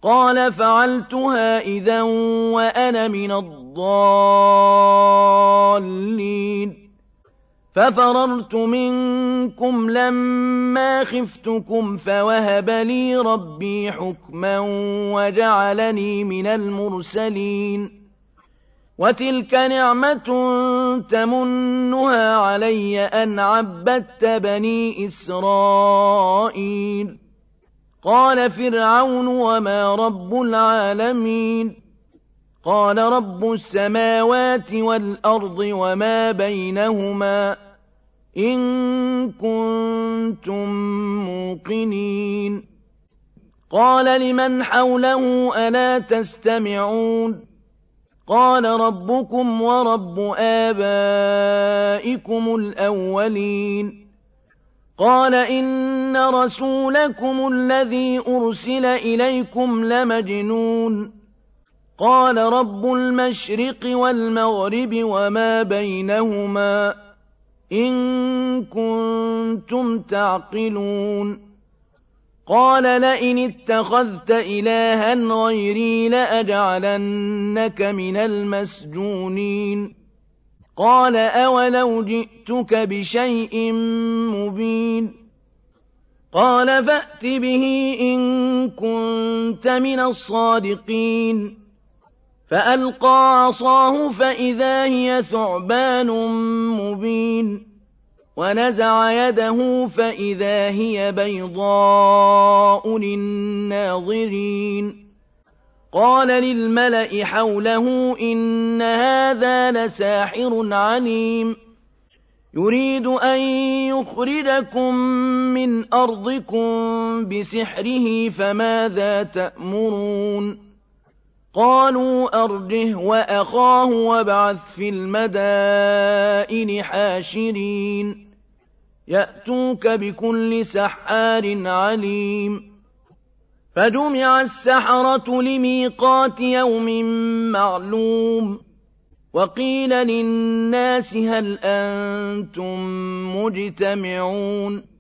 قال فعلتها إذا وأنا من الضالين ففررت منكم لما خفتكم فوهب لي ربي حكما وجعلني من المرسلين وتلك نعمة تمنها علي أن عبدت بني إسرائيل قال فرعون وما رب العالمين قال رب السماوات والأرض وما بينهما إن كنتم موقنين قال لمن حوله ألا تستمعون قال ربكم ورب آبائكم الأولين قال إن رسولكم الذي أرسل إليكم لمجنون قال رب المشرق والمغرب وما بينهما إن كنتم تعقلون قال لئن اتخذت إلها غيري لأجعلنك من المسجونين قال أولو جئتك بشيء مبين قال فأت به إن كنت من الصادقين فألقى عصاه فإذا هي ثعبان مبين ونزع يده فإذا هي بيضاء للناظرين قال للملأ حوله إن هذا لساحر عليم يريد أن يخرجكم من أرضكم بسحره فماذا تأمرون قالوا أرجه وأخاه وابعث في المدائن حاشرين يأتوك بكل سحار عليم فجمع السحرة لميقات يوم معلوم وقيل للناس هل أنتم مجتمعون